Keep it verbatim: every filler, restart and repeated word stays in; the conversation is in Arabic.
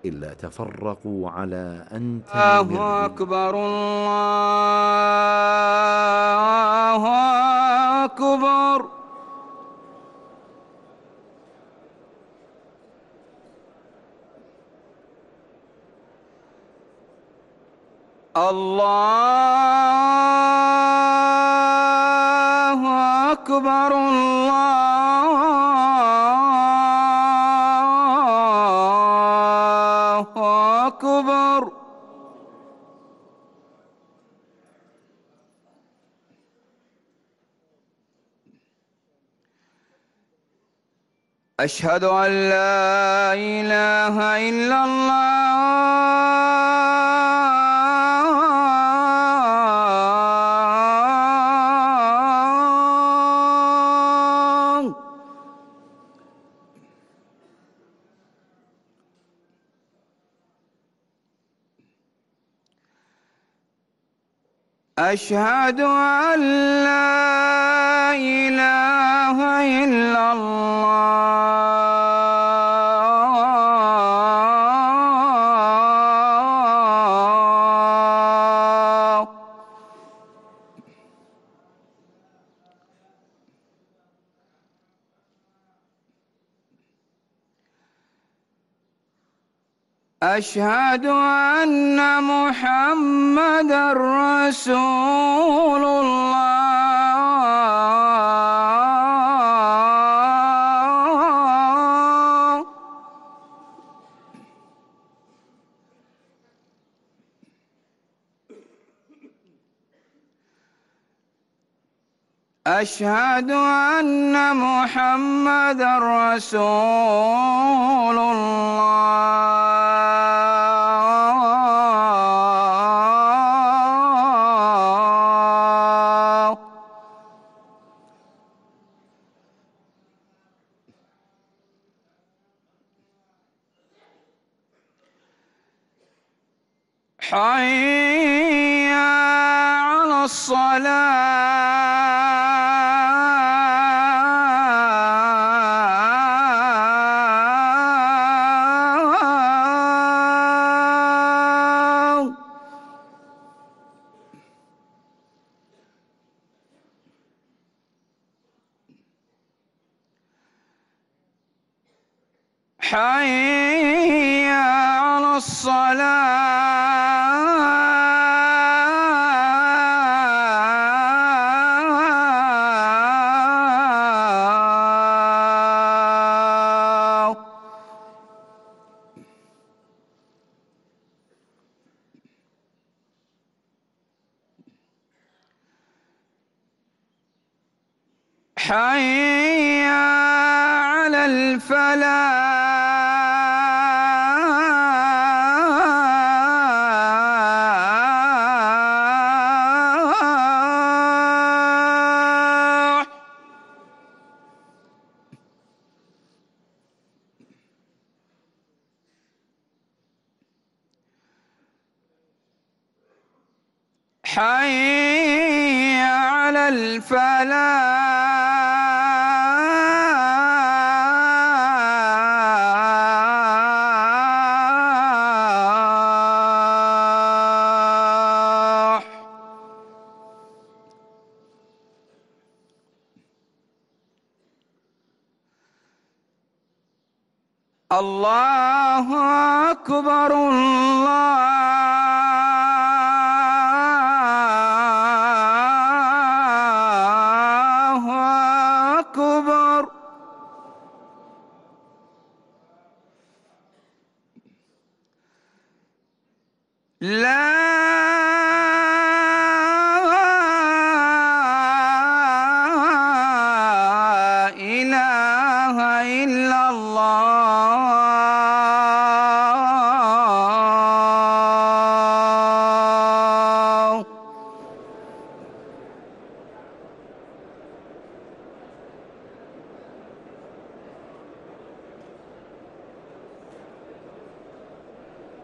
إلا تفرقوا على أن الله تنمروا. أكبر الله أكبر. الله أكبر الله أكبر. أشهد أن لا إله إلا الله. أشهد أن لا إله إلا الله. أشهد أن محمدًا رسول الله. أشهد أن محمدًا رسول الله. حي على الصلاة. حي على الصلاة. حي على الفلاح. حي على الفلاح. الله أكبر الله أكبر. لا